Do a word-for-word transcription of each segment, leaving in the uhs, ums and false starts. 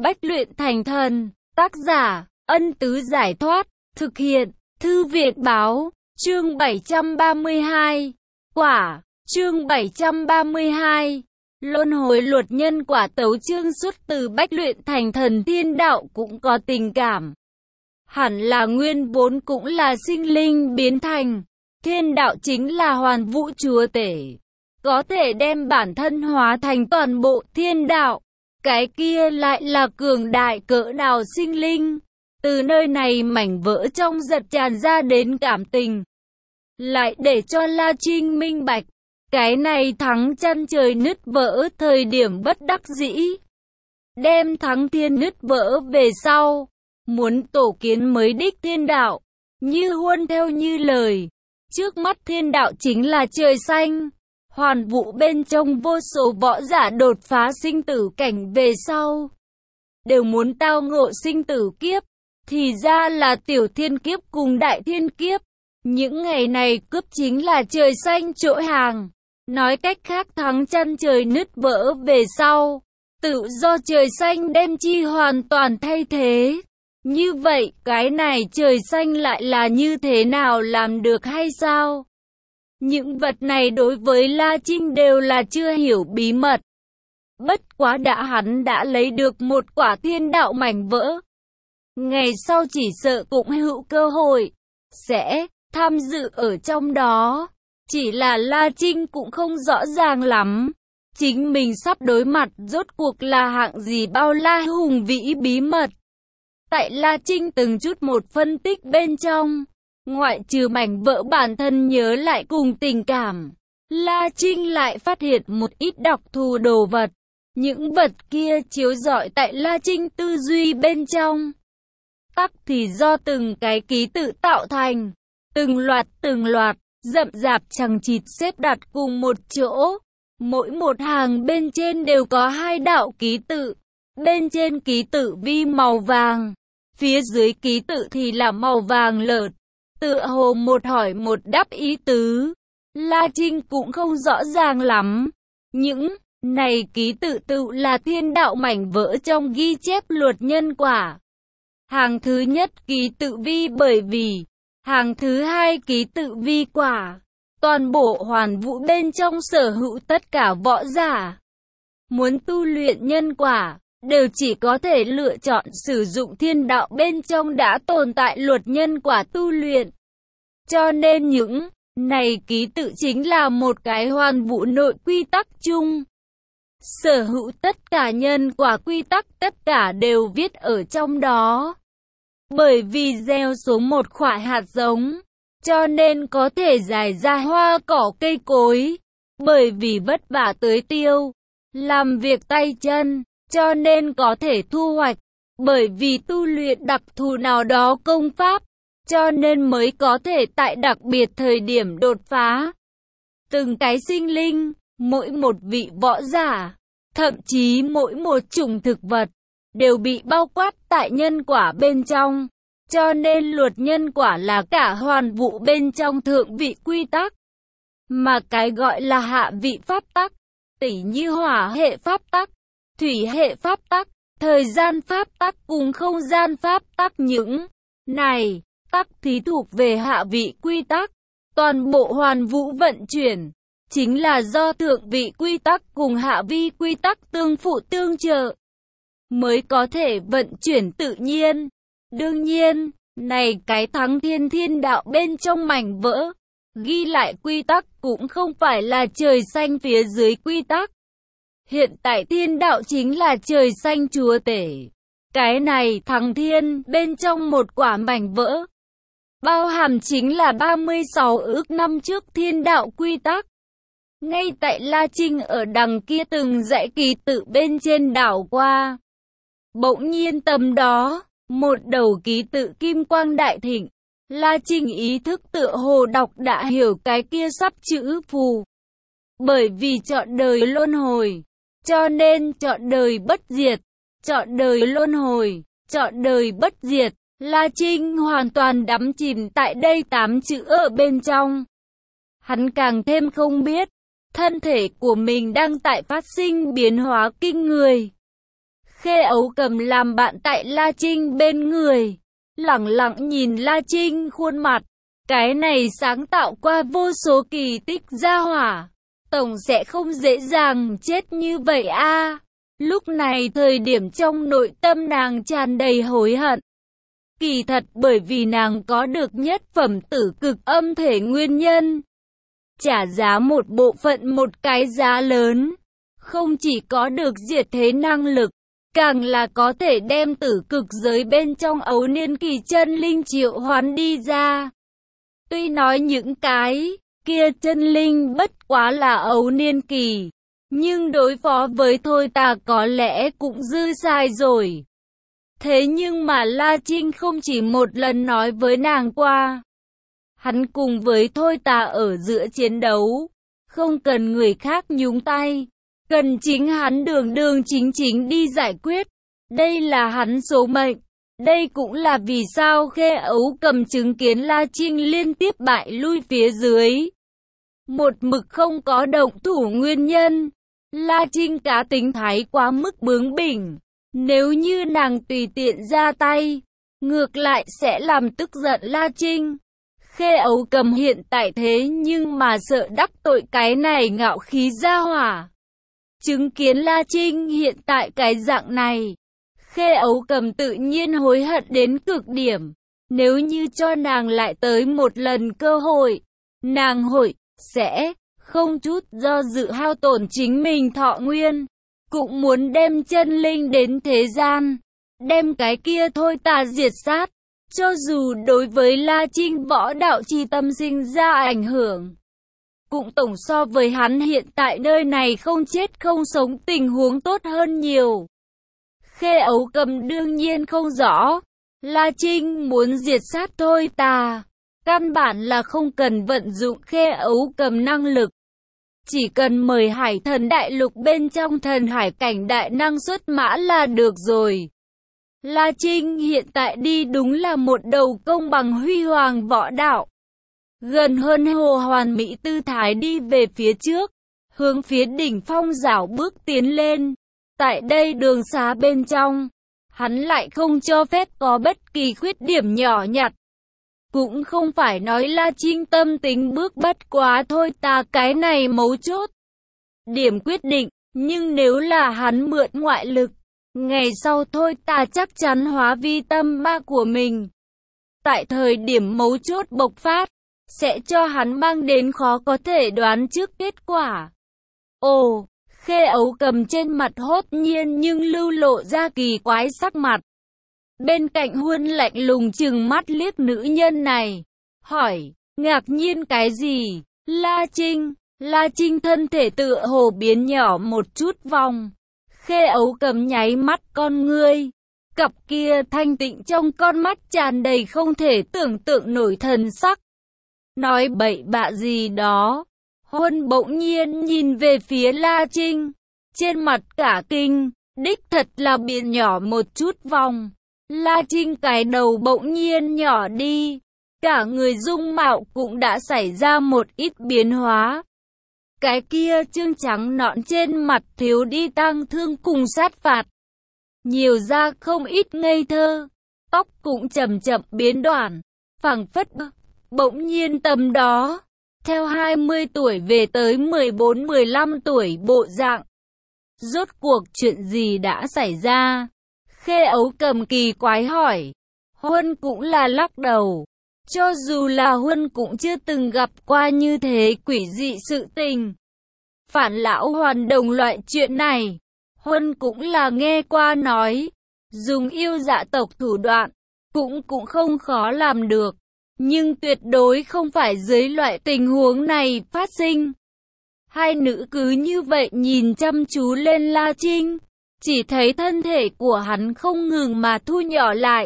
Bách luyện thành thần, tác giả, Ân Tứ Giải Thoát, thực hiện, Thư Viện Báo, chương bảy trăm ba mươi hai, quả, chương bảy trăm ba mươi hai, luân hồi luật nhân quả. Tấu chương xuất từ Bách luyện thành thần. Thiên đạo cũng có tình cảm, hẳn là nguyên vốn cũng là sinh linh biến thành. Thiên đạo chính là hoàn vũ chúa tể, có thể đem bản thân hóa thành toàn bộ thiên đạo. Cái kia lại là cường đại cỡ nào sinh linh. Từ nơi này mảnh vỡ trong giật tràn ra đến cảm tình, lại để cho La Trinh minh bạch. Cái này thắng chân trời nứt vỡ thời điểm bất đắc dĩ, đem thắng thiên nứt vỡ về sau, muốn tổ kiến mới đích thiên đạo. Như huân theo như lời, trước mắt thiên đạo chính là trời xanh. Hoàn vũ bên trong vô số võ giả đột phá sinh tử cảnh về sau, đều muốn tao ngộ sinh tử kiếp. Thì ra là tiểu thiên kiếp cùng đại thiên kiếp. Những ngày này cướp chính là trời xanh chỗ hàng. Nói cách khác, thắng chân trời nứt vỡ về sau, tự do trời xanh đem chi hoàn toàn thay thế. Như vậy, cái này trời xanh lại là như thế nào làm được hay sao? Những vật này đối với La Trinh đều là chưa hiểu bí mật. Bất quá đã hắn đã lấy được một quả thiên đạo mảnh vỡ, ngày sau chỉ sợ cũng hữu cơ hội sẽ tham dự ở trong đó. Chỉ là La Trinh cũng không rõ ràng lắm, chính mình sắp đối mặt rốt cuộc là hạng gì bao la hùng vĩ bí mật. Tại La Trinh từng chút một phân tích bên trong, ngoại trừ mảnh vỡ bản thân nhớ lại cùng tình cảm, La Trinh lại phát hiện một ít đặc thù đồ vật. Những vật kia chiếu rọi tại La Trinh tư duy bên trong, tắc thì do từng cái ký tự tạo thành, từng loạt từng loạt, rậm rạp chằng chịt xếp đặt cùng một chỗ. Mỗi một hàng bên trên đều có hai đạo ký tự, bên trên ký tự vi màu vàng, phía dưới ký tự thì là màu vàng lợt, tựa hồ một hỏi một đáp ý tứ. La Trinh cũng không rõ ràng lắm. Những này ký tự tự là thiên đạo mảnh vỡ trong ghi chép luật nhân quả. Hàng thứ nhất ký tự vi bởi vì, hàng thứ hai ký tự vi quả. Toàn bộ hoàn vũ bên trong sở hữu tất cả võ giả muốn tu luyện nhân quả, đều chỉ có thể lựa chọn sử dụng thiên đạo bên trong đã tồn tại luật nhân quả tu luyện. Cho nên những này ký tự chính là một cái hoàn vũ nội quy tắc chung. Sở hữu tất cả nhân quả quy tắc tất cả đều viết ở trong đó. Bởi vì gieo xuống một quả hạt giống, cho nên có thể dài ra hoa cỏ cây cối. Bởi vì vất vả tưới tiêu, làm việc tay chân, cho nên có thể thu hoạch. Bởi vì tu luyện đặc thù nào đó công pháp, cho nên mới có thể tại đặc biệt thời điểm đột phá. Từng cái sinh linh, mỗi một vị võ giả, thậm chí mỗi một chủng thực vật, đều bị bao quát tại nhân quả bên trong. Cho nên luật nhân quả là cả hoàn vũ bên trong thượng vị quy tắc. Mà cái gọi là hạ vị pháp tắc, tỉ như hỏa hệ pháp tắc, thủy hệ pháp tắc, thời gian pháp tắc cùng không gian pháp tắc, những này tắc thì thuộc về hạ vị quy tắc. Toàn bộ hoàn vũ vận chuyển chính là do thượng vị quy tắc cùng hạ vi quy tắc tương phụ tương trợ, mới có thể vận chuyển tự nhiên. Đương nhiên, này cái thắng thiên thiên đạo bên trong mảnh vỡ, ghi lại quy tắc cũng không phải là trời xanh phía dưới quy tắc. Hiện tại thiên đạo chính là trời xanh chúa tể. Cái này thắng thiên bên trong một quả mảnh vỡ, bao hàm chính là ba mươi sáu ước năm trước thiên đạo quy tắc. Ngay tại La Trinh ở đằng kia từng dãy ký tự bên trên đảo qua, bỗng nhiên tầm đó, một đầu ký tự kim quang đại thịnh. La Trinh ý thức tựa hồ đọc đã hiểu cái kia sắp chữ phù. Bởi vì chọn đời luân hồi, cho nên chọn đời bất diệt. Chọn đời luân hồi, chọn đời bất diệt. La Trinh hoàn toàn đắm chìm tại đây tám chữ ở bên trong. Hắn càng thêm không biết, thân thể của mình đang tại phát sinh biến hóa kinh người. Khê Ấu Cầm làm bạn tại La Trinh bên người, lẳng lặng nhìn La Trinh khuôn mặt. Cái này sáng tạo qua vô số kỳ tích gia hỏa, tổng sẽ không dễ dàng chết như vậy a. Lúc này thời điểm trong nội tâm nàng tràn đầy hối hận. Kỳ thật bởi vì nàng có được nhất phẩm tử cực âm thể nguyên nhân. Trả giá một bộ phận một cái giá lớn. Không chỉ có được diệt thế năng lực, càng là có thể đem tử cực giới bên trong ấu niên kỳ chân linh triệu hoán đi ra. Tuy nói những cái kia chân linh bất quá là ấu niên kỳ, nhưng đối phó với Thôi Tà có lẽ cũng dư sai rồi. Thế nhưng mà La Trinh không chỉ một lần nói với nàng qua. Hắn cùng với Thôi Tà ở giữa chiến đấu, không cần người khác nhúng tay, cần chính hắn đường đường chính chính đi giải quyết. Đây là hắn số mệnh. Đây cũng là vì sao Khê Ấu Cầm chứng kiến La Trinh liên tiếp bại lui phía dưới. Một mực không có động thủ nguyên nhân. La Trinh cá tính thái quá mức bướng bỉnh. Nếu như nàng tùy tiện ra tay, ngược lại sẽ làm tức giận La Trinh. Khê Ấu Cầm hiện tại thế nhưng mà sợ đắc tội cái này ngạo khí gia hỏa. Chứng kiến La Trinh hiện tại cái dạng này, Khê Ấu Cầm tự nhiên hối hận đến cực điểm. Nếu như cho nàng lại tới một lần cơ hội, nàng hội, sẽ, không chút do dự hao tổn chính mình thọ nguyên. Cũng muốn đem chân linh đến thế gian, đem cái kia Thôi Tà diệt sát. Cho dù đối với La Trinh võ đạo chi tâm sinh ra ảnh hưởng, cũng tổng so với hắn hiện tại nơi này không chết không sống tình huống tốt hơn nhiều. Khê Ấu Cầm đương nhiên không rõ, La Trinh muốn diệt sát Thôi Tà, căn bản là không cần vận dụng Khê Ấu Cầm năng lực. Chỉ cần mời Hải Thần Đại Lục bên trong thần hải cảnh đại năng xuất mã là được rồi. La Trinh hiện tại đi đúng là một đầu công bằng huy hoàng võ đạo. Gần hơn hồ hoàn mỹ tư thái đi về phía trước, hướng phía đỉnh phong rảo bước tiến lên. Tại đây đường xá bên trong, hắn lại không cho phép có bất kỳ khuyết điểm nhỏ nhặt. Cũng không phải nói La Trinh tâm tính bước bất quá Thôi Tà cái này mấu chốt. Điểm quyết định, nhưng nếu là hắn mượn ngoại lực, ngày sau Thôi Tà chắc chắn hóa vi tâm ma của mình. Tại thời điểm mấu chốt bộc phát, sẽ cho hắn mang đến khó có thể đoán trước kết quả. Ồ, Khê Ấu Cầm trên mặt hốt nhiên nhưng lưu lộ ra kỳ quái sắc mặt. Bên cạnh Huân lạnh lùng trừng mắt liếc nữ nhân này, hỏi, ngạc nhiên cái gì? La Trinh, La Trinh thân thể tựa hồ biến nhỏ một chút vòng. Khê Ấu Cầm nháy mắt con ngươi, cặp kia thanh tịnh trong con mắt tràn đầy không thể tưởng tượng nổi thần sắc. Nói bậy bạ gì đó. Huân bỗng nhiên nhìn về phía La Trinh, trên mặt cả kinh, đích thật là biến nhỏ một chút vòng. La Trinh cái đầu bỗng nhiên nhỏ đi, cả người dung mạo cũng đã xảy ra một ít biến hóa. Cái kia trương trắng nõn trên mặt thiếu đi tang thương cùng sát phạt, nhiều ra không ít ngây thơ, tóc cũng chậm chậm biến đoạn, phảng phất bỗng nhiên tầm đó, theo hai mươi tuổi về tới mười bốn mười lăm tuổi bộ dạng. Rốt cuộc chuyện gì đã xảy ra? Khê Ấu Cầm kỳ quái hỏi. Huân cũng là lắc đầu. Cho dù là Huân cũng chưa từng gặp qua như thế quỷ dị sự tình. Phản lão hoàn đồng loại chuyện này, Huân cũng là nghe qua nói. Dùng yêu dạ tộc thủ đoạn, cũng cũng không khó làm được. Nhưng tuyệt đối không phải dưới loại tình huống này phát sinh. Hai nữ cứ như vậy nhìn chăm chú lên La Trinh. Chỉ thấy thân thể của hắn không ngừng mà thu nhỏ lại.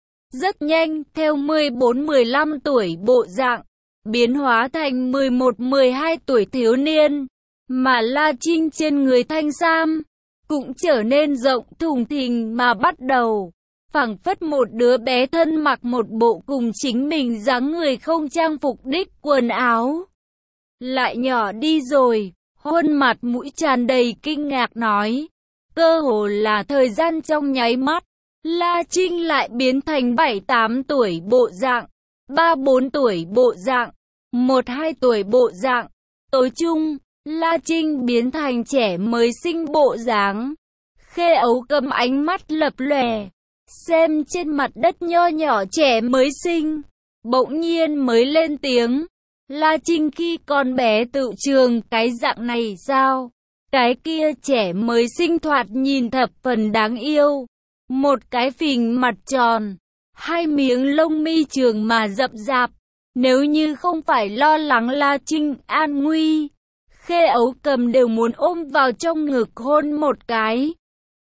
Rất nhanh, theo mười bốn mười lăm tuổi bộ dạng, biến hóa thành mười một mười hai tuổi thiếu niên. Mà La Trinh trên người thanh sam, cũng trở nên rộng thùng thình mà bắt đầu. Phảng phất một đứa bé thân mặc một bộ cùng chính mình dáng người không trang phục đích quần áo. Lại nhỏ đi rồi, Huân mặt mũi tràn đầy kinh ngạc nói. Cơ hồ là thời gian trong nháy mắt, La Trinh lại biến thành bảy tám tuổi bộ dạng, ba bốn tuổi bộ dạng, một hai tuổi bộ dạng. Tối chung, La Trinh biến thành trẻ mới sinh bộ dáng. Khê Ấu Cầm ánh mắt lập lòe, xem trên mặt đất nho nhỏ trẻ mới sinh, bỗng nhiên mới lên tiếng. La Trinh khi còn bé tự trường cái dạng này sao? Cái kia trẻ mới sinh thoạt nhìn thập phần đáng yêu. Một cái phình mặt tròn, hai miếng lông mi trường mà rậm rạp. Nếu như không phải lo lắng La Trinh an nguy, Khê Ấu Cầm đều muốn ôm vào trong ngực hôn một cái.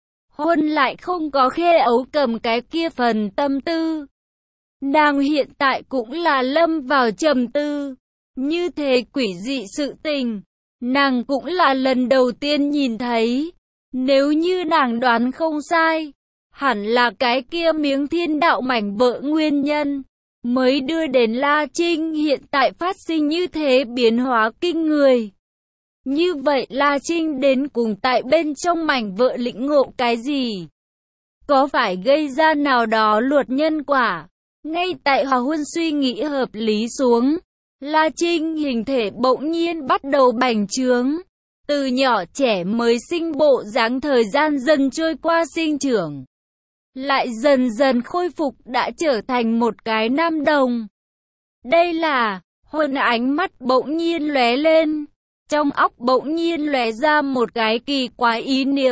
Hôn lại không có Khê Ấu Cầm cái kia phần tâm tư. Nàng hiện tại cũng là lâm vào trầm tư. Như thế quỷ dị sự tình, nàng cũng là lần đầu tiên nhìn thấy. Nếu như nàng đoán không sai, hẳn là cái kia miếng thiên đạo mảnh vỡ nguyên nhân, mới đưa đến La Trinh hiện tại phát sinh như thế biến hóa kinh người. Như vậy La Trinh đến cùng tại bên trong mảnh vỡ lĩnh ngộ cái gì? Có phải gây ra nào đó luật nhân quả? Ngay tại Hòa Huân suy nghĩ hợp lý xuống, La Trinh hình thể bỗng nhiên bắt đầu bành trướng. Từ nhỏ trẻ mới sinh bộ dáng thời gian dần trôi qua sinh trưởng, lại dần dần khôi phục đã trở thành một cái nam đồng. Đây là, Huân ánh mắt bỗng nhiên lóe lên, trong óc bỗng nhiên lóe ra một cái kỳ quái ý niệm.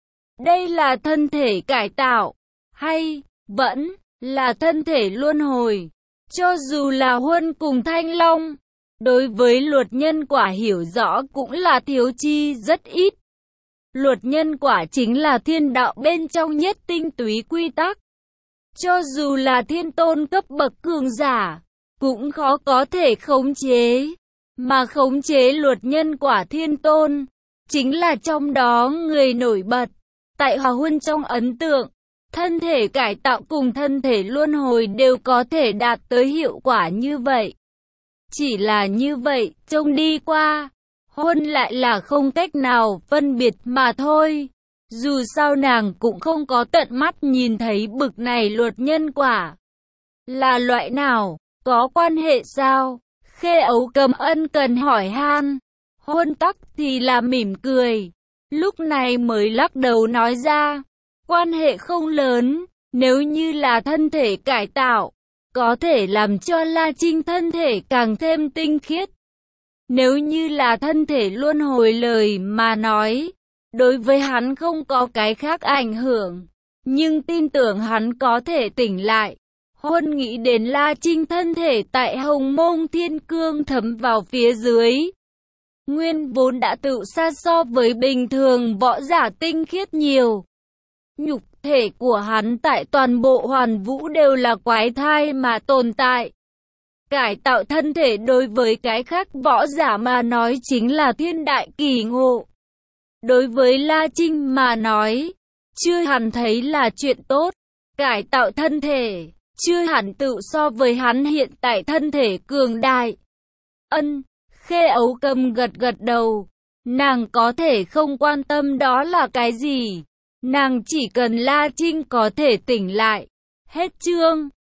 Đây là thân thể cải tạo, hay vẫn là thân thể luân hồi? Cho dù là Huân cùng Thanh Long, đối với luật nhân quả hiểu rõ cũng là thiếu chi rất ít. Luật nhân quả chính là thiên đạo bên trong nhất tinh túy quy tắc. Cho dù là thiên tôn cấp bậc cường giả, cũng khó có thể khống chế. Mà khống chế luật nhân quả thiên tôn, chính là trong đó người nổi bật. Tại Hòa Huân trong ấn tượng, thân thể cải tạo cùng thân thể luân hồi đều có thể đạt tới hiệu quả như vậy. Chỉ là như vậy, trông đi qua, Huân lại là không cách nào phân biệt mà thôi. Dù sao nàng cũng không có tận mắt nhìn thấy bực này luật nhân quả. Là loại nào? Có quan hệ sao? Khê Ấu Cầm ân cần hỏi han. Huân tắc thì là mỉm cười. Lúc này mới lắc đầu nói ra. Quan hệ không lớn, nếu như là thân thể cải tạo, có thể làm cho La Trinh thân thể càng thêm tinh khiết. Nếu như là thân thể luân hồi lời mà nói, đối với hắn không có cái khác ảnh hưởng, nhưng tin tưởng hắn có thể tỉnh lại. Huân nghĩ đến La Trinh thân thể tại Hồng Mông Thiên Cương thấm vào phía dưới. Nguyên vốn đã tự xa so với bình thường võ giả tinh khiết nhiều. Nhục thể của hắn tại toàn bộ hoàn vũ đều là quái thai mà tồn tại. Cải tạo thân thể đối với cái khác võ giả mà nói chính là thiên đại kỳ ngộ. Đối với La Trinh mà nói, chưa hẳn thấy là chuyện tốt. Cải tạo thân thể, chưa hẳn tự so với hắn hiện tại thân thể cường đại. Ân, Khê Ấu Cầm gật gật đầu. Nàng có thể không quan tâm đó là cái gì. Nàng chỉ cần La Trinh có thể tỉnh lại. Hết chương.